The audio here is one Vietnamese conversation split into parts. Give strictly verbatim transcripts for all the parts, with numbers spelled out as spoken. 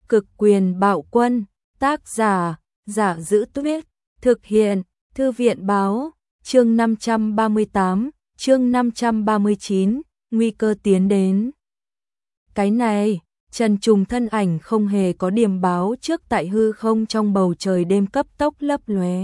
Cực quyền bạo quân, tác giả, Giả Giữ Tuyết, thực hiện, Thư viện báo, chương năm trăm ba mươi tám, chương năm trăm ba mươi chín, nguy cơ tiến đến. Cái này, Trần Trùng thân ảnh không hề có điểm báo trước tại hư không trong bầu trời đêm cấp tốc lấp lóe.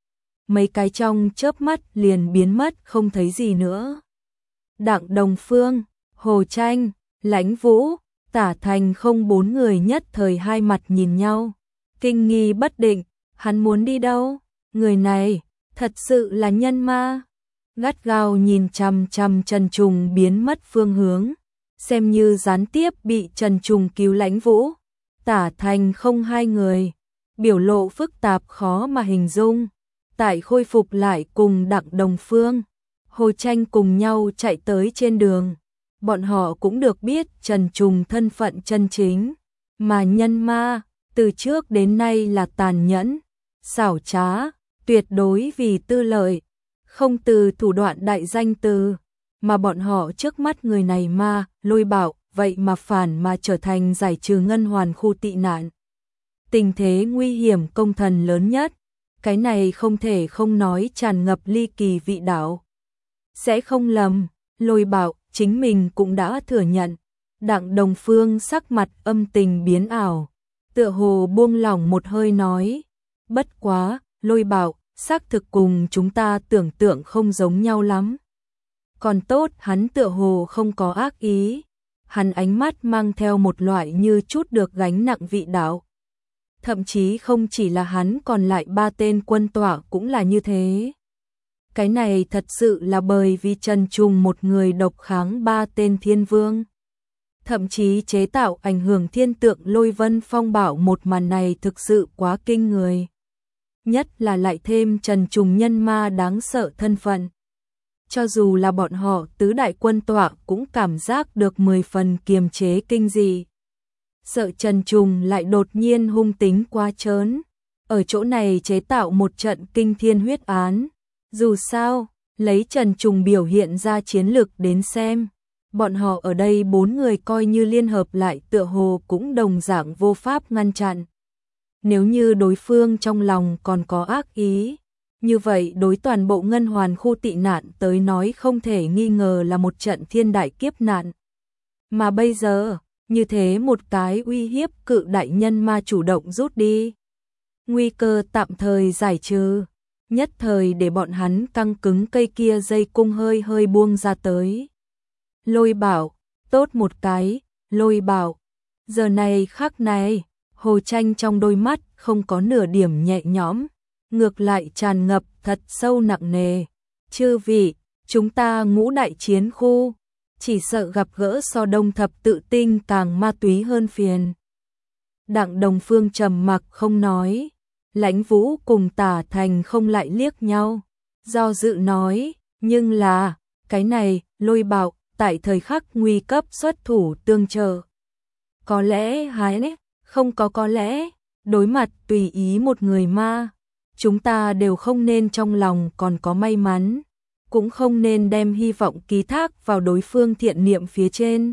Mấy cái trong chớp mắt liền biến mất không thấy gì nữa. Đặng Đồng Phương, Hồ Tranh, Lãnh Vũ, Tả Thành không bốn người nhất thời hai mặt nhìn nhau, kinh nghi bất định, hắn muốn đi đâu? Người này, thật sự là nhân ma. Gắt gao nhìn chằm chằm Trần Trùng biến mất phương hướng, xem như gián tiếp bị Trần Trùng cứu Lãnh Vũ. Tả Thành không hai người, biểu lộ phức tạp khó mà hình dung. Tại khôi phục lại cùng Đặng Đồng Phương, Hồ Tranh cùng nhau chạy tới trên đường. Bọn họ cũng được biết Trần Trùng thân phận chân chính, mà nhân ma, từ trước đến nay là tàn nhẫn, xảo trá, tuyệt đối vì tư lợi, không từ thủ đoạn đại danh từ, mà bọn họ trước mắt người này ma, Lôi Bảo, vậy mà phản mà trở thành giải trừ ngân hoàn khu tị nạn. Tình thế nguy hiểm công thần lớn nhất, cái này không thể không nói tràn ngập ly kỳ vị đạo. Sẽ không lầm, Lôi Bảo chính mình cũng đã thừa nhận. Đặng Đồng Phương sắc mặt âm tình biến ảo, tựa hồ buông lỏng một hơi nói, bất quá, Lôi Bảo, xác thực cùng chúng ta tưởng tượng không giống nhau lắm. Còn tốt hắn tựa hồ không có ác ý, hắn ánh mắt mang theo một loại như chút được gánh nặng vị đạo. Thậm chí không chỉ là hắn, còn lại ba tên quân tỏa cũng là như thế. Cái này thật sự là bởi vì Trần Trùng một người độc kháng ba tên thiên vương. Thậm chí chế tạo ảnh hưởng thiên tượng Lôi Vân Phong Bảo, một màn này thực sự quá kinh người. Nhất là lại thêm Trần Trùng nhân ma đáng sợ thân phận. Cho dù là bọn họ tứ đại quân tọa cũng cảm giác được mười phần kiềm chế kinh dị. Sợ Trần Trùng lại đột nhiên hung tính quá trớn, ở chỗ này chế tạo một trận kinh thiên huyết án. Dù sao, lấy Trần Trùng biểu hiện ra chiến lực đến xem, bọn họ ở đây bốn người coi như liên hợp lại tựa hồ cũng đồng dạng vô pháp ngăn chặn. Nếu như đối phương trong lòng còn có ác ý, như vậy đối toàn bộ ngân hoàn khu tị nạn tới nói không thể nghi ngờ là một trận thiên đại kiếp nạn. Mà bây giờ, như thế một cái uy hiếp cự đại nhân ma chủ động rút đi. Nguy cơ tạm thời giải trừ, nhất thời để bọn hắn căng cứng cây kia dây cung hơi hơi buông ra tới. Lôi Bảo, tốt một cái, Lôi Bảo. Giờ này khắc này, Hồ Tranh trong đôi mắt không có nửa điểm nhẹ nhõm, ngược lại tràn ngập thật sâu nặng nề. Chư vị, chúng ta ngũ đại chiến khu, chỉ sợ gặp gỡ so Đông Thập Tự Tinh càng ma túy hơn phiền. Đặng Đồng Phương trầm mặc không nói. Lãnh Vũ cùng Tả Thành không lại liếc nhau, do dự nói, nhưng là, cái này, Lôi Bảo, tại thời khắc nguy cấp xuất thủ tương trợ. Có lẽ hái không có có lẽ, đối mặt tùy ý một người ma, chúng ta đều không nên trong lòng còn có may mắn, cũng không nên đem hy vọng ký thác vào đối phương thiện niệm phía trên.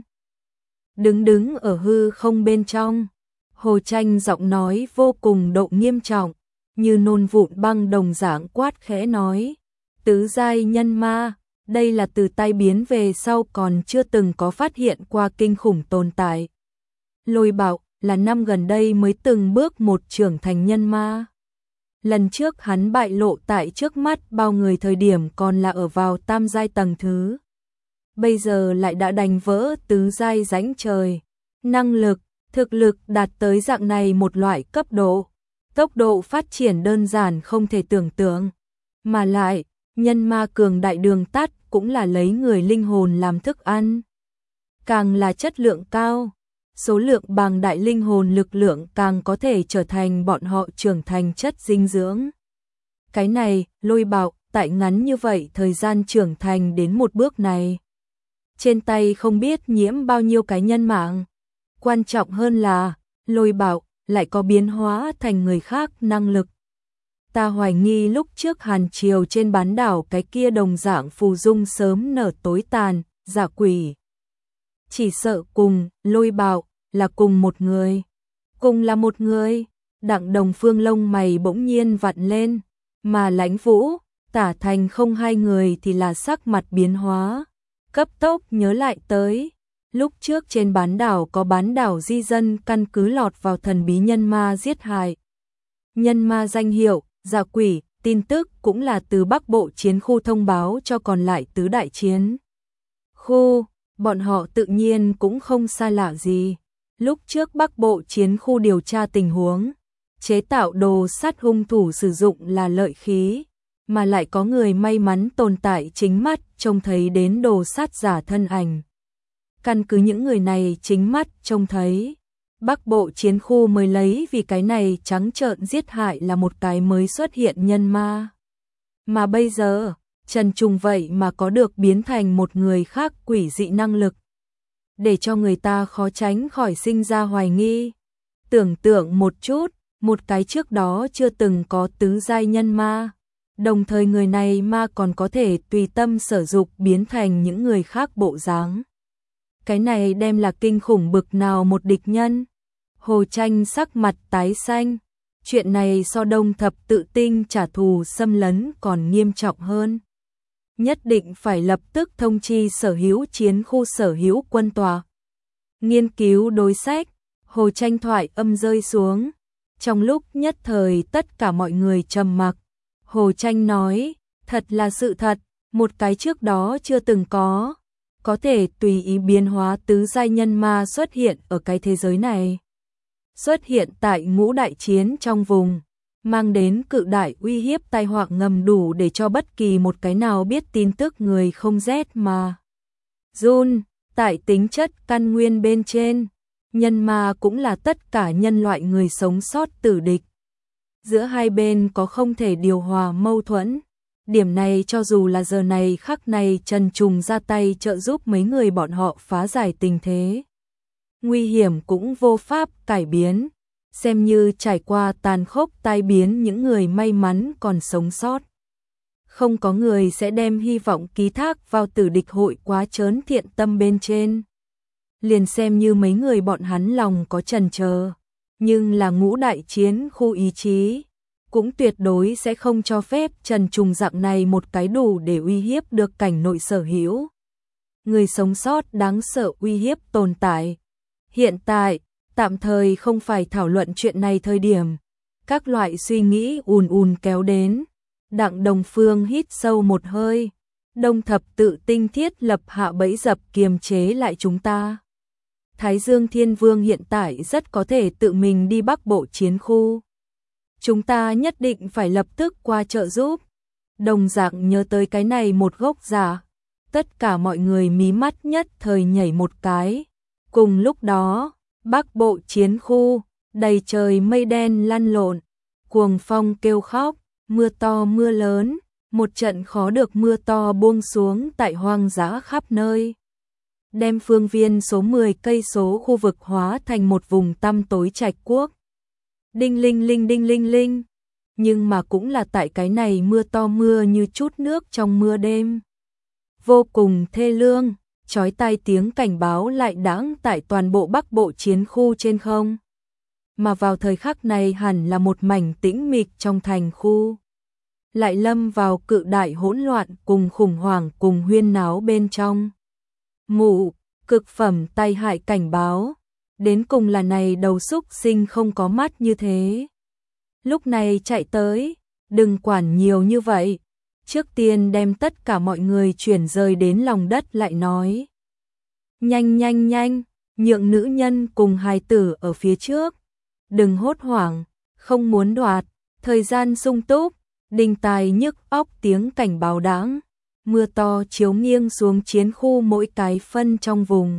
Đứng đứng ở hư không bên trong, Hồ Tranh giọng nói vô cùng độ nghiêm trọng, như nôn vụn băng đồng dạng quát khẽ nói, tứ giai nhân ma, đây là từ tai biến về sau còn chưa từng có phát hiện qua kinh khủng tồn tại. Lôi Bảo là năm gần đây mới từng bước một trưởng thành nhân ma. Lần trước hắn bại lộ tại trước mắt bao người thời điểm còn là ở vào tam giai tầng thứ. Bây giờ lại đã đành vỡ tứ giai rãnh trời. Năng lực, thực lực đạt tới dạng này một loại cấp độ. Tốc độ phát triển đơn giản không thể tưởng tượng. Mà lại, nhân ma cường đại đường tắt cũng là lấy người linh hồn làm thức ăn. Càng là chất lượng cao, số lượng bằng đại linh hồn lực lượng càng có thể trở thành bọn họ trưởng thành chất dinh dưỡng. Cái này, Lôi Bảo, tại ngắn như vậy thời gian trưởng thành đến một bước này. Trên tay không biết nhiễm bao nhiêu cái nhân mạng. Quan trọng hơn là, Lôi Bảo lại có biến hóa thành người khác năng lực. Ta hoài nghi lúc trước Hàn Triều trên bán đảo cái kia đồng dạng phù dung sớm nở tối tàn, giả quỷ. Chỉ sợ cùng, Lôi Bảo, là cùng một người. Cùng là một người, Đặng Đồng Phương lông mày bỗng nhiên vặn lên, mà Lãnh Vũ, Tả Thành không hai người thì là sắc mặt biến hóa, cấp tốc nhớ lại tới. Lúc trước trên bán đảo có bán đảo di dân căn cứ lọt vào thần bí nhân ma giết hại. Nhân ma danh hiệu, dạ quỷ, tin tức cũng là từ Bắc Bộ chiến khu thông báo cho còn lại tứ đại chiến khu, bọn họ tự nhiên cũng không xa lạ gì. Lúc trước Bắc Bộ chiến khu điều tra tình huống, chế tạo đồ sắt hung thủ sử dụng là lợi khí, mà lại có người may mắn tồn tại chính mắt trông thấy đến đồ sắt giả thân ảnh. Căn cứ những người này chính mắt trông thấy, Bắc Bộ chiến khu mới lấy vì cái này trắng trợn giết hại là một cái mới xuất hiện nhân ma. Mà bây giờ, Trần Trùng vậy mà có được biến thành một người khác quỷ dị năng lực, để cho người ta khó tránh khỏi sinh ra hoài nghi. Tưởng tượng một chút, một cái trước đó chưa từng có tứ giai nhân ma, đồng thời người này ma còn có thể tùy tâm sở dục biến thành những người khác bộ dáng. Cái này đem là kinh khủng bực nào một địch nhân. Hồ Tranh sắc mặt tái xanh, chuyện này so Đông Thập Tự Tinh trả thù xâm lấn còn nghiêm trọng hơn. Nhất định phải lập tức thông chi sở hữu chiến khu sở hữu quân tòa. Nghiên cứu đối sách, Hồ Tranh thoại âm rơi xuống. Trong lúc nhất thời tất cả mọi người trầm mặc. Hồ Tranh nói, thật là sự thật, một cái trước đó chưa từng có, có thể tùy ý biến hóa tứ giai nhân ma xuất hiện ở cái thế giới này. Xuất hiện tại ngũ đại chiến trong vùng, mang đến cự đại uy hiếp tai họa ngầm đủ để cho bất kỳ một cái nào biết tin tức người không rét mà run. Tại tính chất căn nguyên bên trên, nhân ma cũng là tất cả nhân loại người sống sót tử địch. Giữa hai bên có không thể điều hòa mâu thuẫn. Điểm này cho dù là giờ này khắc này Trần Trùng ra tay trợ giúp mấy người bọn họ phá giải tình thế, nguy hiểm cũng vô pháp cải biến, xem như trải qua tàn khốc tai biến những người may mắn còn sống sót. Không có người sẽ đem hy vọng ký thác vào tử địch hội quá trớn thiện tâm bên trên. Liền xem như mấy người bọn hắn lòng có chần chờ, nhưng là ngũ đại chiến khu ý chí, cũng tuyệt đối sẽ không cho phép Trần Trùng dạng này một cái đủ để uy hiếp được cảnh nội sở hữu người sống sót đáng sợ uy hiếp tồn tại. Hiện tại, tạm thời không phải thảo luận chuyện này thời điểm. Các loại suy nghĩ ùn ùn kéo đến. Đặng Đồng Phương hít sâu một hơi. Đông Thập Tự Tinh thiết lập hạ bẫy dập kiềm chế lại chúng ta. Thái Dương Thiên Vương hiện tại rất có thể tự mình đi Bắc Bộ chiến khu. Chúng ta nhất định phải lập tức qua trợ giúp. Đồng dạng nhớ tới cái này một gốc giả. Tất cả mọi người mí mắt nhất thời nhảy một cái. Cùng lúc đó, Bắc Bộ chiến khu, đầy trời mây đen lăn lộn, cuồng phong kêu khóc, mưa to mưa lớn, một trận khó được mưa to buông xuống tại hoang dã khắp nơi. Đem phương viên số mười cây số khu vực hóa thành một vùng tăm tối trạch quốc. Đinh linh linh đinh linh linh, nhưng mà cũng là tại cái này mưa to mưa như chút nước trong mưa đêm. Vô cùng thê lương. Chói tai tiếng cảnh báo lại đãng tại toàn bộ Bắc Bộ chiến khu trên không. Mà vào thời khắc này hẳn là một mảnh tĩnh mịch trong thành khu. Lại lâm vào cự đại hỗn loạn cùng khủng hoảng cùng huyên náo bên trong. Mụ, cực phẩm tai hại cảnh báo. Đến cùng là này đầu xúc sinh không có mắt như thế. Lúc này chạy tới, đừng quản nhiều như vậy. Trước tiên đem tất cả mọi người chuyển rời đến lòng đất lại nói. Nhanh nhanh nhanh, nhượng nữ nhân cùng hài tử ở phía trước. Đừng hốt hoảng, không muốn đoạt, thời gian sung túc, đinh tai nhức óc tiếng cảnh báo đãng. Mưa to chiếu nghiêng xuống chiến khu mỗi cái phân trong vùng.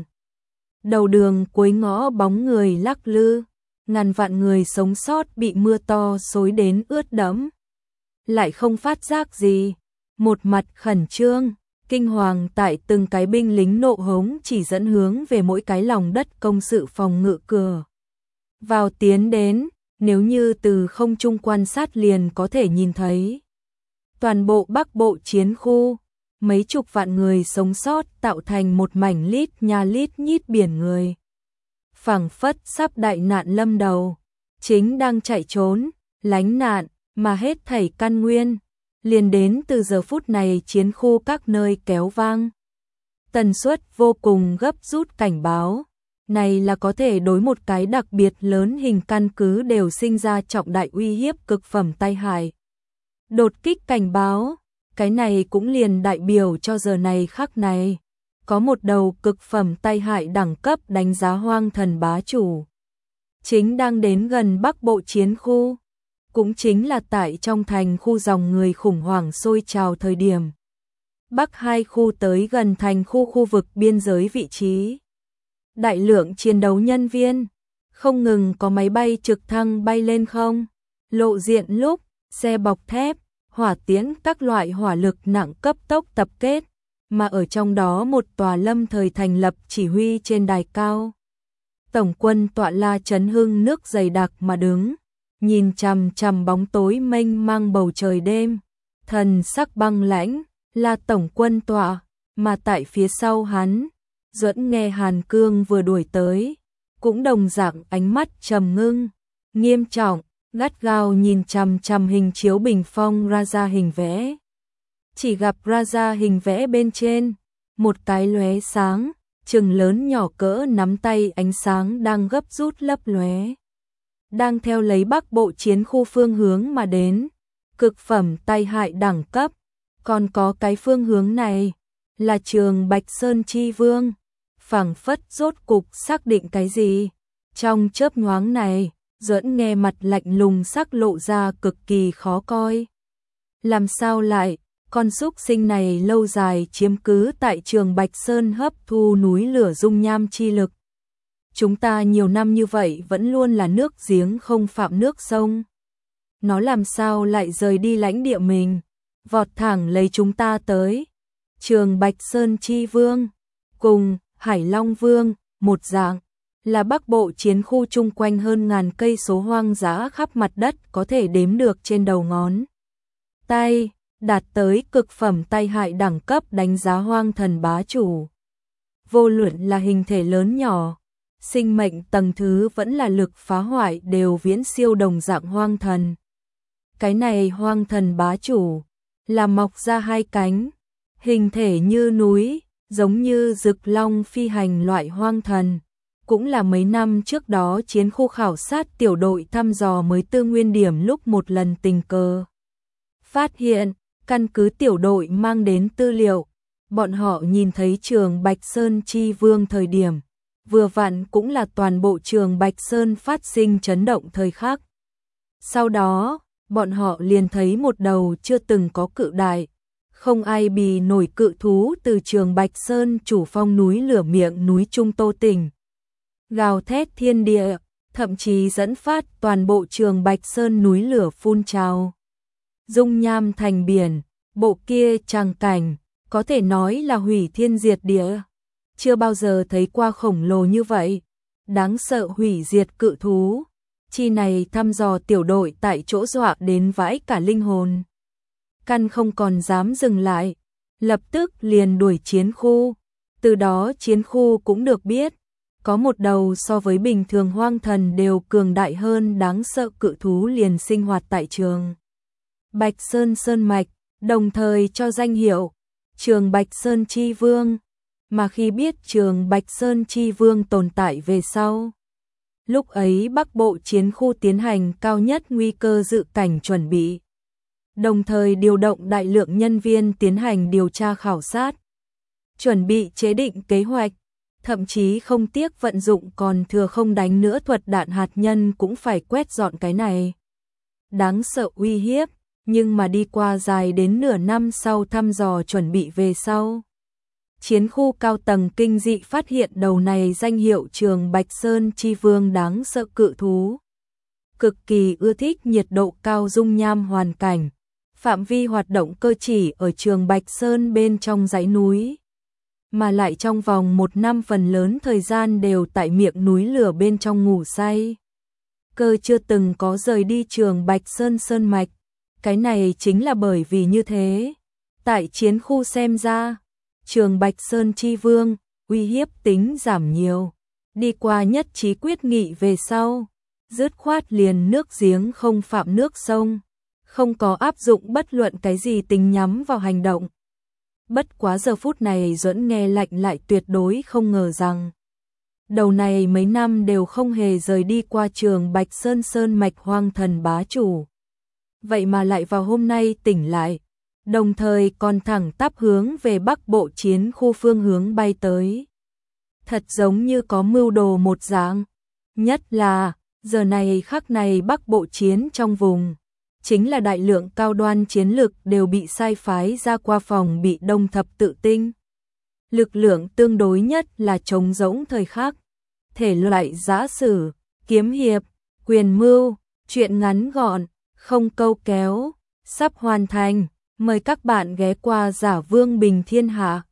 Đầu đường cuối ngõ bóng người lắc lư, ngàn vạn người sống sót bị mưa to xối đến ướt đẫm. Lại không phát giác gì, một mặt khẩn trương, kinh hoàng tại từng cái binh lính nộ hống chỉ dẫn hướng về mỗi cái lòng đất công sự phòng ngự cửa. Vào tiến đến, nếu như từ không trung quan sát liền có thể nhìn thấy. Toàn bộ Bắc Bộ chiến khu, mấy chục vạn người sống sót tạo thành một mảnh lít nha lít nhít biển người. phảng phất sắp đại nạn lâm đầu, chính đang chạy trốn, lánh nạn, mà hết thảy căn nguyên, liền đến từ giờ phút này chiến khu các nơi kéo vang. Tần suất vô cùng gấp rút cảnh báo, này là có thể đối một cái đặc biệt lớn hình căn cứ đều sinh ra trọng đại uy hiếp cực phẩm tai hại. Đột kích cảnh báo, cái này cũng liền đại biểu cho giờ này khắc này. Có một đầu cực phẩm tai hại đẳng cấp đánh giá hoang thần bá chủ. Chính đang đến gần Bắc Bộ chiến khu. Cũng chính là tại trong thành khu dòng người khủng hoảng sôi trào thời điểm. Bắc hai khu tới gần thành khu khu vực biên giới vị trí. Đại lượng chiến đấu nhân viên, không ngừng có máy bay trực thăng bay lên không, lộ diện lúc, xe bọc thép, hỏa tiễn các loại hỏa lực nặng cấp tốc tập kết, mà ở trong đó một tòa lâm thời thành lập chỉ huy trên đài cao. Tổng quân tọa la Trấn Hưng nước dày đặc mà đứng, nhìn chằm chằm bóng tối mênh mang bầu trời đêm, thần sắc băng lãnh, là tổng quân tọa, mà tại phía sau hắn, Duẫn nghe Hàn Cương vừa đuổi tới, cũng đồng dạng ánh mắt trầm ngưng, nghiêm trọng, gắt gao nhìn chằm chằm hình chiếu bình phong Raja hình vẽ. Chỉ gặp Raja hình vẽ bên trên, một cái lóe sáng, chừng lớn nhỏ cỡ nắm tay ánh sáng đang gấp rút lấp lóe. Đang theo lấy Bắc Bộ chiến khu phương hướng mà đến, cực phẩm tai hại đẳng cấp, còn có cái phương hướng này, là trường Bạch Sơn Chi Vương, phảng phất rốt cục xác định cái gì. Trong chớp nhoáng này, Duẫn nghe mặt lạnh lùng sắc lộ ra cực kỳ khó coi. Làm sao lại, con súc sinh này lâu dài chiếm cứ tại trường Bạch Sơn hấp thu núi lửa dung nham chi lực. Chúng ta nhiều năm như vậy vẫn luôn là nước giếng không phạm nước sông. Nó làm sao lại rời đi lãnh địa mình, vọt thẳng lấy chúng ta tới. Trường Bạch Sơn Chi Vương, cùng Hải Long Vương, một dạng, là Bắc Bộ chiến khu chung quanh hơn ngàn cây số hoang dã khắp mặt đất có thể đếm được trên đầu ngón tay, đạt tới cực phẩm tai hại đẳng cấp đánh giá hoang thần bá chủ. Vô luận là hình thể lớn nhỏ, sinh mệnh tầng thứ vẫn là lực phá hoại đều viễn siêu đồng dạng hoang thần. Cái này hoang thần bá chủ, là mọc ra hai cánh, hình thể như núi, giống như rực long phi hành loại hoang thần. Cũng là mấy năm trước đó chiến khu khảo sát tiểu đội thăm dò mới tư nguyên điểm lúc một lần tình cờ phát hiện, căn cứ tiểu đội mang đến tư liệu, bọn họ nhìn thấy trường Bạch Sơn Chi Vương thời điểm, vừa vặn cũng là toàn bộ trường Bạch Sơn phát sinh chấn động thời khắc. Sau đó, bọn họ liền thấy một đầu chưa từng có cự đại, không ai bì nổi cự thú từ trường Bạch Sơn chủ phong núi lửa miệng núi Trung Tô tỉnh. Gào thét thiên địa, thậm chí dẫn phát toàn bộ trường Bạch Sơn núi lửa phun trào. Dung nham thành biển, bộ kia tràng cảnh, có thể nói là hủy thiên diệt địa. Chưa bao giờ thấy qua khổng lồ như vậy, đáng sợ hủy diệt cự thú. Chi này thăm dò tiểu đội tại chỗ dọa đến vãi cả linh hồn. Căn không còn dám dừng lại, lập tức liền đuổi chiến khu. Từ đó chiến khu cũng được biết, có một đầu so với bình thường hoang thần đều cường đại hơn đáng sợ cự thú liền sinh hoạt tại trường Bạch Sơn Sơn Mạch, đồng thời cho danh hiệu trường Bạch Sơn Chi Vương. Mà khi biết trường Bạch Sơn Chi Vương tồn tại về sau, lúc ấy Bắc Bộ chiến khu tiến hành cao nhất nguy cơ dự cảnh chuẩn bị, đồng thời điều động đại lượng nhân viên tiến hành điều tra khảo sát, chuẩn bị chế định kế hoạch, thậm chí không tiếc vận dụng còn thừa không đánh nữa thuật đạn hạt nhân cũng phải quét dọn cái này. Đáng sợ uy hiếp, nhưng mà đi qua dài đến nửa năm sau thăm dò chuẩn bị về sau. Chiến khu cao tầng kinh dị phát hiện đầu này danh hiệu trường Bạch Sơn Chi Vương đáng sợ cự thú. Cực kỳ ưa thích nhiệt độ cao dung nham hoàn cảnh, phạm vi hoạt động cơ chỉ ở trường Bạch Sơn bên trong dãy núi. Mà lại trong vòng một năm phần lớn thời gian đều tại miệng núi lửa bên trong ngủ say. Cơ chưa từng có rời đi trường Bạch Sơn Sơn Mạch. Cái này chính là bởi vì như thế. Tại chiến khu xem ra, trường Bạch Sơn Chi Vương, uy hiếp tính giảm nhiều. đi qua nhất trí quyết nghị về sau, dứt khoát liền nước giếng không phạm nước sông, không có áp dụng bất luận cái gì tính nhắm vào hành động. Bất quá giờ phút này Duẫn nghe lạnh lại tuyệt đối không ngờ rằng đầu này mấy năm đều không hề rời đi qua trường Bạch Sơn Sơn mạch hoang thần bá chủ. Vậy mà lại vào hôm nay tỉnh lại, đồng thời còn thẳng tắp hướng về Bắc Bộ chiến khu phương hướng bay tới. Thật giống như có mưu đồ một dạng, nhất là giờ này khắc này Bắc Bộ chiến trong vùng, chính là đại lượng cao đoan chiến lực đều bị sai phái ra qua phòng bị Đông Thập Tự Tinh. Lực lượng tương đối nhất là trống rỗng thời khắc, thể loại giã sử, kiếm hiệp, quyền mưu, truyện ngắn gọn, không câu kéo, sắp hoàn thành, mời các bạn ghé qua Giả Vương Bình Thiên Hạ.